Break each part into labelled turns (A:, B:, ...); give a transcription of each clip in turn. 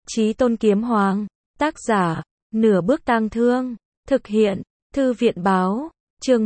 A: Chí Tôn Kiếm Hoàng, tác giả, Nửa Bước Tang Thương, thực hiện, Thư viện báo, chương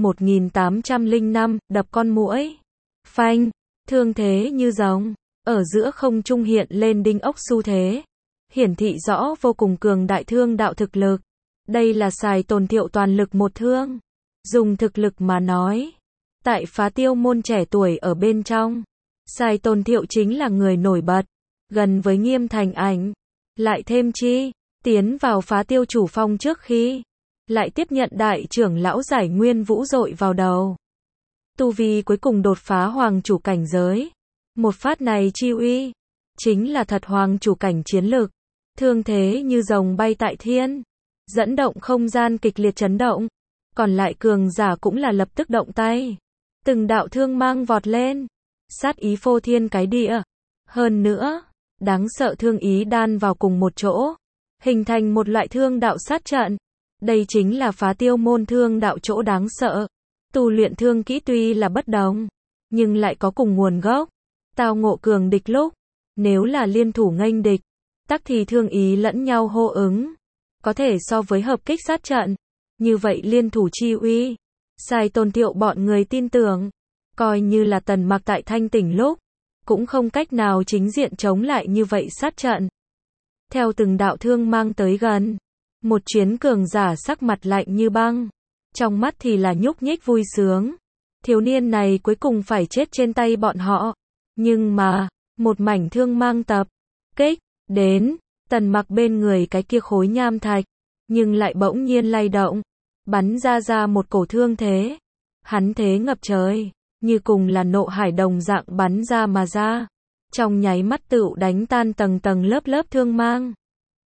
A: 1805, đập con muỗi. Phanh, thương thế như rồng, ở giữa không trung hiện lên đinh ốc xu thế, hiển thị rõ vô cùng cường đại thương đạo thực lực. Đây là Sài Tồn Thiệu toàn lực một thương. Dùng thực lực mà nói, tại Phá Tiêu môn trẻ tuổi ở bên trong, Sài Tồn Thiệu chính là người nổi bật, gần với Nghiêm Thành Ảnh. Lại thêm chi, tiến vào Phá Tiêu chủ phong trước khi, lại tiếp nhận đại trưởng lão giải nguyên vũ dội vào đầu. Tu vi cuối cùng đột phá hoàng chủ cảnh giới. Một phát này chi uy, chính là thật hoàng chủ cảnh chiến lực. Thương thế như rồng bay tại thiên, dẫn động không gian kịch liệt chấn động. Còn lại cường giả cũng là lập tức động tay. Từng đạo thương mang vọt lên, sát ý phô thiên cái địa. Hơn nữa, đáng sợ thương ý đan vào cùng một chỗ, hình thành một loại thương đạo sát trận. Đây chính là Phá Tiêu môn thương đạo chỗ đáng sợ. Tu luyện thương kỹ tuy là bất đồng, nhưng lại có cùng nguồn gốc. Tao ngộ cường địch lúc, nếu là liên thủ nghênh địch, tắc thì thương ý lẫn nhau hô ứng, có thể so với hợp kích sát trận. Như vậy liên thủ chi uy, Sài Tồn Thiệu bọn người tin tưởng, coi như là Tần Mặc tại thanh tỉnh lúc, cũng không cách nào chính diện chống lại như vậy sát trận. Theo từng đạo thương mang tới gần, một chiến cường giả sắc mặt lạnh như băng, trong mắt thì là nhúc nhích vui sướng. Thiếu niên này cuối cùng phải chết trên tay bọn họ. Nhưng mà, một mảnh thương mang tập kích đến, Tần Mặc bên người cái kia khối nham thạch, nhưng lại bỗng nhiên lay động, bắn ra một cổ thương thế. Hắn thế ngập trời, như cùng là nộ hải đồng dạng bắn ra mà ra, trong nháy mắt tựu đánh tan tầng tầng lớp lớp thương mang.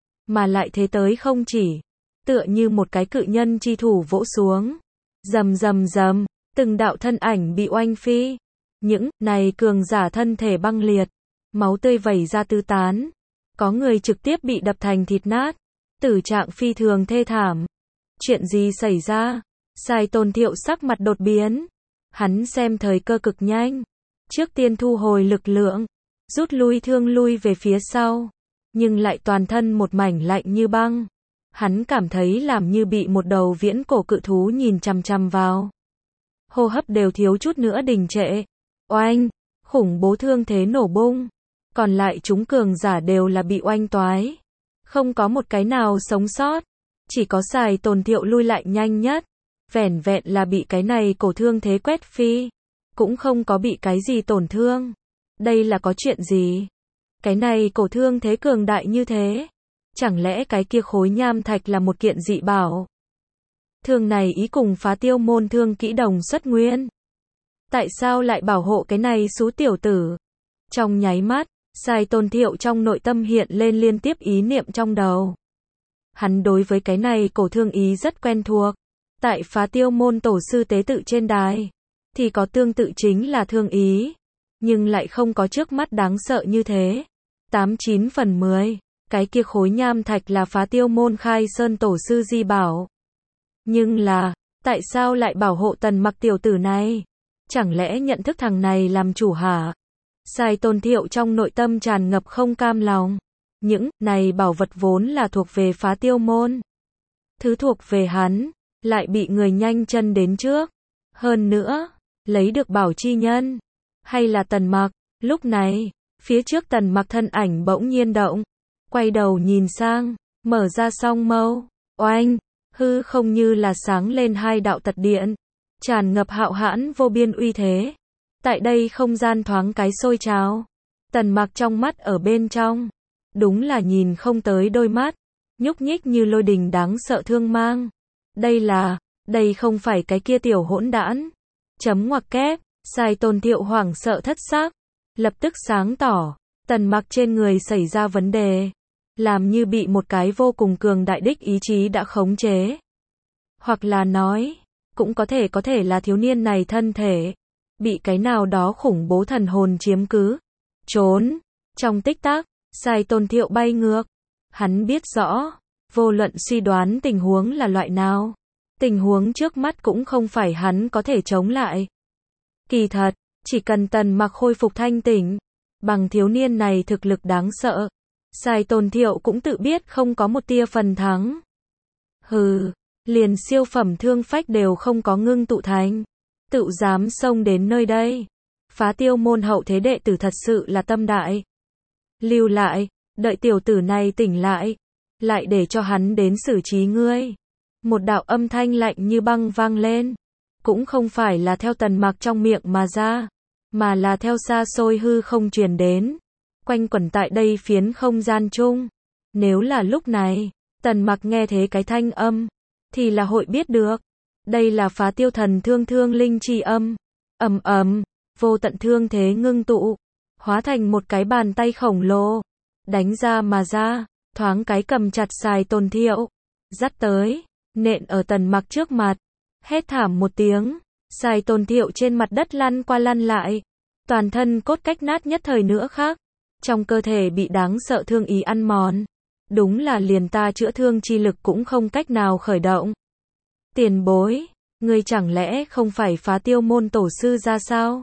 A: Mà lại thế tới không chỉ, tựa như một cái cự nhân chi thủ vỗ xuống, rầm rầm rầm, từng đạo thân ảnh bị oanh phi. Những này cường giả thân thể băng liệt, máu tươi vẩy ra tứ tán, có người trực tiếp bị đập thành thịt nát, tử trạng phi thường thê thảm. Chuyện gì xảy ra? Sài Tồn Thiệu sắc mặt đột biến, hắn xem thời cơ cực nhanh, trước tiên thu hồi lực lượng, rút lui thương lui về phía sau, nhưng lại toàn thân một mảnh lạnh như băng. Hắn cảm thấy làm như bị một đầu viễn cổ cự thú nhìn chằm chằm vào. Hô hấp đều thiếu chút nữa đình trệ. Oanh, khủng bố thương thế nổ bung. Còn lại chúng cường giả đều là bị oanh toái. Không có một cái nào sống sót. Chỉ có Sài Tồn Thiệu lui lại nhanh nhất. Vẻn vẹn là bị cái này cổ thương thế quét phi. Cũng không có bị cái gì tổn thương. Đây là có chuyện gì? Cái này cổ thương thế cường đại như thế. Chẳng lẽ cái kia khối nham thạch là một kiện dị bảo? Thương này ý cùng Phá Tiêu môn thương kỹ đồng xuất nguyên. Tại sao lại bảo hộ cái này xú tiểu tử? Trong nháy mắt, Sài Tồn Thiệu trong nội tâm hiện lên liên tiếp ý niệm trong đầu. Hắn đối với cái này cổ thương ý rất quen thuộc. Tại Phá Tiêu môn tổ sư tế tự trên đài, thì có tương tự chính là thương ý, nhưng lại không có trước mắt đáng sợ như thế. 89 phần 10, cái kia khối nham thạch là Phá Tiêu môn khai sơn tổ sư di bảo. Nhưng là, tại sao lại bảo hộ Tần Mặc tiểu tử này? Chẳng lẽ nhận thức thằng này làm chủ hả? Sài Tồn Thiệu trong nội tâm tràn ngập không cam lòng. Những này bảo vật vốn là thuộc về Phá Tiêu môn. Thứ thuộc về hắn, lại bị người nhanh chân đến trước. Hơn nữa, lấy được bảo chi nhân, hay là Tần Mặc. Lúc này, phía trước Tần Mặc thân ảnh bỗng nhiên động, quay đầu nhìn sang, mở ra song mâu, oanh, hư không như là sáng lên hai đạo tật điện, tràn ngập hạo hãn vô biên uy thế. Tại đây không gian thoáng cái sôi trào. Tần Mặc trong mắt ở bên trong, đúng là nhìn không tới đôi mắt, nhúc nhích như lôi đình đáng sợ thương mang. Đây không phải cái kia tiểu hỗn đản. Chấm ngoặc kép, Sài Tồn Thiệu hoảng sợ thất sắc, lập tức sáng tỏ, Tần Mặc trên người xảy ra vấn đề, làm như bị một cái vô cùng cường đại đích ý chí đã khống chế. Hoặc là nói, cũng có thể là thiếu niên này thân thể bị cái nào đó khủng bố thần hồn chiếm cứ. Trốn, trong tích tắc, Sài Tồn Thiệu bay ngược. Hắn biết rõ, vô luận suy đoán tình huống là loại nào, tình huống trước mắt cũng không phải hắn có thể chống lại. Kỳ thật, chỉ cần Tần Mặc khôi phục thanh tỉnh, bằng thiếu niên này thực lực đáng sợ, Sai Tôn Thiệu cũng tự biết không có một tia phần thắng. Hừ, liền siêu phẩm thương phách đều không có ngưng tụ thành, tự dám xông đến nơi đây. Phá Tiêu môn hậu thế đệ tử thật sự là tâm đại. Lưu lại, đợi tiểu tử này tỉnh lại để cho hắn đến xử trí ngươi. Một đạo âm thanh lạnh như băng vang lên, cũng không phải là theo Tần Mặc trong miệng mà ra, mà là theo xa xôi hư không truyền đến, quanh quẩn tại đây phiến không gian chung. Nếu là lúc này, Tần Mặc nghe thế cái thanh âm, thì là hội biết được, đây là Phá Tiêu thần thương thương linh chi âm. Ầm ầm, vô tận thương thế ngưng tụ, hóa thành một cái bàn tay khổng lồ, đánh ra mà ra, thoáng cái cầm chặt Sai Tôn Thiệu, dắt tới, nện ở Tần Mặc trước mặt. Hét thảm một tiếng, Sai Tôn Thiệu trên mặt đất lăn qua lăn lại, toàn thân cốt cách nát nhất thời nữa khác, trong cơ thể bị đáng sợ thương ý ăn mòn, đúng là liền ta chữa thương chi lực cũng không cách nào khởi động. Tiền bối, ngươi chẳng lẽ không phải Phá Tiêu môn tổ sư ra sao?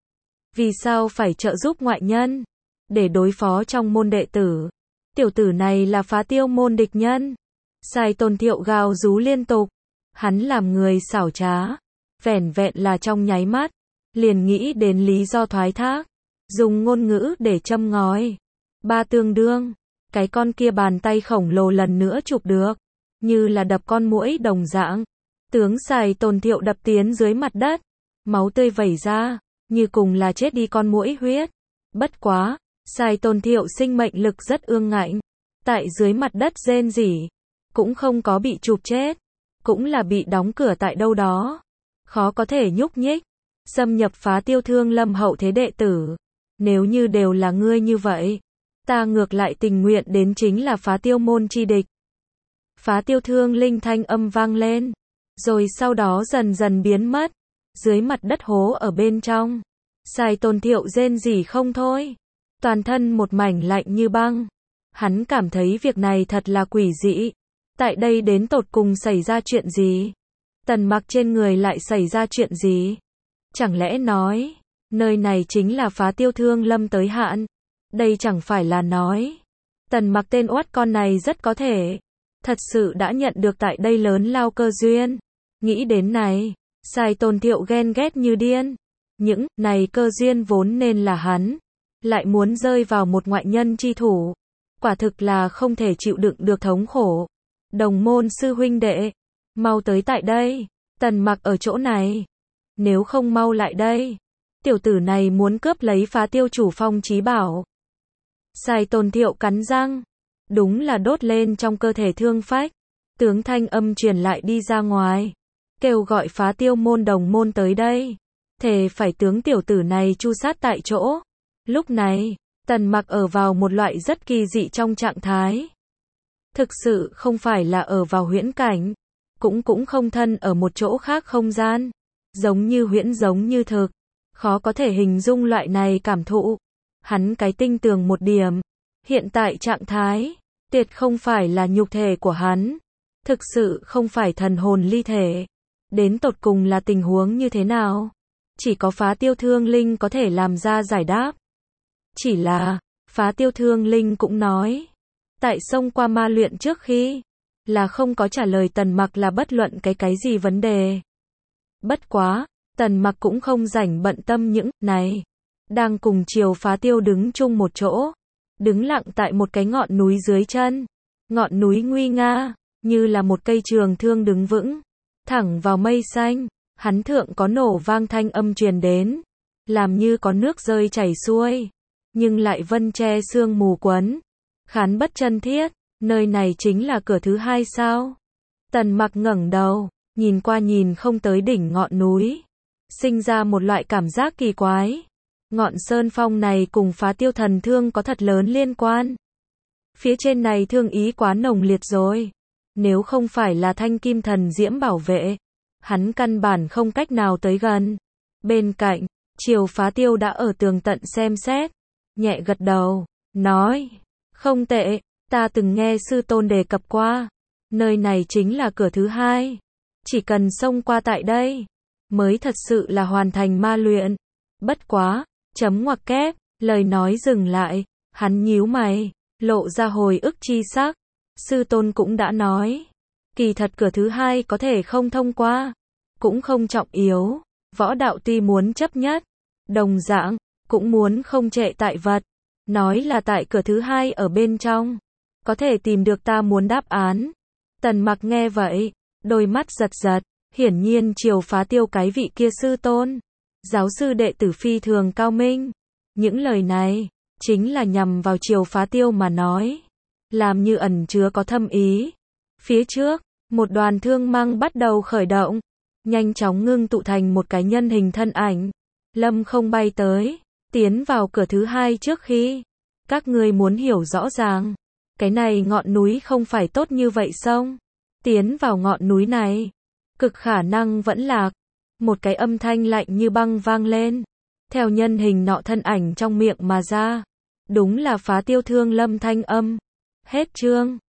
A: Vì sao phải trợ giúp ngoại nhân để đối phó trong môn đệ tử? Tiểu tử này là Phá Tiêu môn địch nhân. Sai Tôn Thiệu gào rú liên tục, hắn làm người xảo trá, vẻn vẹn là trong nháy mắt, liền nghĩ đến lý do thoái thác, dùng ngôn ngữ để châm ngòi. Ba tương đương, cái con kia bàn tay khổng lồ lần nữa chụp được, như là đập con muỗi đồng dạng. Tướng Sai Tôn Thiệu đập tiến dưới mặt đất, máu tươi vẩy ra, như cùng là chết đi con muỗi huyết. Bất quá, Sai Tôn Thiệu sinh mệnh lực rất ương ngạnh, tại dưới mặt đất rên rỉ, cũng không có bị chụp chết, cũng là bị đóng cửa tại đâu đó, khó có thể nhúc nhích. Xâm nhập Phá Tiêu Thương Lâm hậu thế đệ tử, nếu như đều là ngươi như vậy, ta ngược lại tình nguyện đến chính là Phá Tiêu môn chi địch. Phá Tiêu Thương linh thanh âm vang lên, rồi sau đó dần dần biến mất, dưới mặt đất hố ở bên trong. Sai Tôn Thiệu rên rỉ không thôi, toàn thân một mảnh lạnh như băng. Hắn cảm thấy việc này thật là quỷ dị. Tại đây đến tột cùng xảy ra chuyện gì? Tần Mặc trên người lại xảy ra chuyện gì? Chẳng lẽ nói, nơi này chính là Phá Tiêu Thương Lâm tới hạn? Đây chẳng phải là nói, Tần Mặc tên oát con này rất có thể thật sự đã nhận được tại đây lớn lao cơ duyên. Nghĩ đến này, Sai Tôn Thiệu ghen ghét như điên. Những này cơ duyên vốn nên là hắn, lại muốn rơi vào một ngoại nhân chi thủ, quả thực là không thể chịu đựng được thống khổ. Đồng môn sư huynh đệ, mau tới tại đây. Tần Mặc ở chỗ này, nếu không mau lại đây, tiểu tử này muốn cướp lấy Phá Tiêu chủ phong chí bảo. Sai Tôn Thiệu cắn răng, đúng là đốt lên trong cơ thể thương phách, tướng thanh âm truyền lại đi ra ngoài, kêu gọi Phá Tiêu môn đồng môn tới đây, thề phải tướng tiểu tử này chu sát tại chỗ. Lúc này, Tần Mặc ở vào một loại rất kỳ dị trong trạng thái. Thực sự không phải là ở vào huyễn cảnh, cũng không thân ở một chỗ khác không gian, giống như huyễn giống như thực, khó có thể hình dung loại này cảm thụ. Hắn cái tinh tường một điểm, hiện tại trạng thái, tuyệt không phải là nhục thể của hắn, thực sự không phải thần hồn ly thể. Đến tột cùng là tình huống như thế nào? Chỉ có Phá Tiêu Thương Linh có thể làm ra giải đáp. Chỉ là, Phá Tiêu Thương Linh cũng nói, tại xông qua ma luyện trước khi, là không có trả lời Tần Mặc là bất luận cái gì vấn đề. Bất quá, Tần Mặc cũng không rảnh bận tâm những này, đang cùng Triều Phá Tiêu đứng chung một chỗ, đứng lặng tại một cái ngọn núi dưới chân. Ngọn núi nguy nga, như là một cây trường thương đứng vững, thẳng vào mây xanh. Hắn thượng có nổ vang thanh âm truyền đến, làm như có nước rơi chảy xuôi, nhưng lại vân che sương mù quấn, khán bất chân thiết. Nơi này chính là cửa thứ hai sao? Tần Mặc ngẩng đầu, nhìn qua nhìn không tới đỉnh ngọn núi, sinh ra một loại cảm giác kỳ quái. Ngọn sơn phong này cùng Phá Tiêu thần thương có thật lớn liên quan. Phía trên này thương ý quá nồng liệt rồi, nếu không phải là thanh kim thần diễm bảo vệ, hắn căn bản không cách nào tới gần. Bên cạnh, Triều Phá Tiêu đã ở tường tận xem xét, nhẹ gật đầu, nói, không tệ, ta từng nghe sư tôn đề cập qua, nơi này chính là cửa thứ hai, chỉ cần xông qua tại đây, mới thật sự là hoàn thành ma luyện. Bất quá, chấm ngoặc kép, lời nói dừng lại, hắn nhíu mày, lộ ra hồi ức chi sắc. Sư tôn cũng đã nói, kỳ thật cửa thứ hai có thể không thông qua, cũng không trọng yếu, võ đạo tuy muốn chấp nhất, đồng dạng, cũng muốn không trệ tại vật, nói là tại cửa thứ hai ở bên trong, có thể tìm được ta muốn đáp án. Tần Mặc nghe vậy, đôi mắt giật giật, hiển nhiên Triều Phá Tiêu cái vị kia sư tôn, giáo sư đệ tử phi thường cao minh. Những lời này, chính là nhằm vào Triều Phá Tiêu mà nói, làm như ẩn chứa có thâm ý. Phía trước, một đoàn thương mang bắt đầu khởi động, nhanh chóng ngưng tụ thành một cái nhân hình thân ảnh. Lâm Không bay tới, tiến vào cửa thứ hai trước khi. Các ngươi muốn hiểu rõ ràng, cái này ngọn núi không phải tốt như vậy xong. Tiến vào ngọn núi này, cực khả năng vẫn lạc. Một cái âm thanh lạnh như băng vang lên, theo nhân hình nọ thân ảnh trong miệng mà ra. Đúng là Phá Tiêu Thương Lâm thanh âm. Hết chương.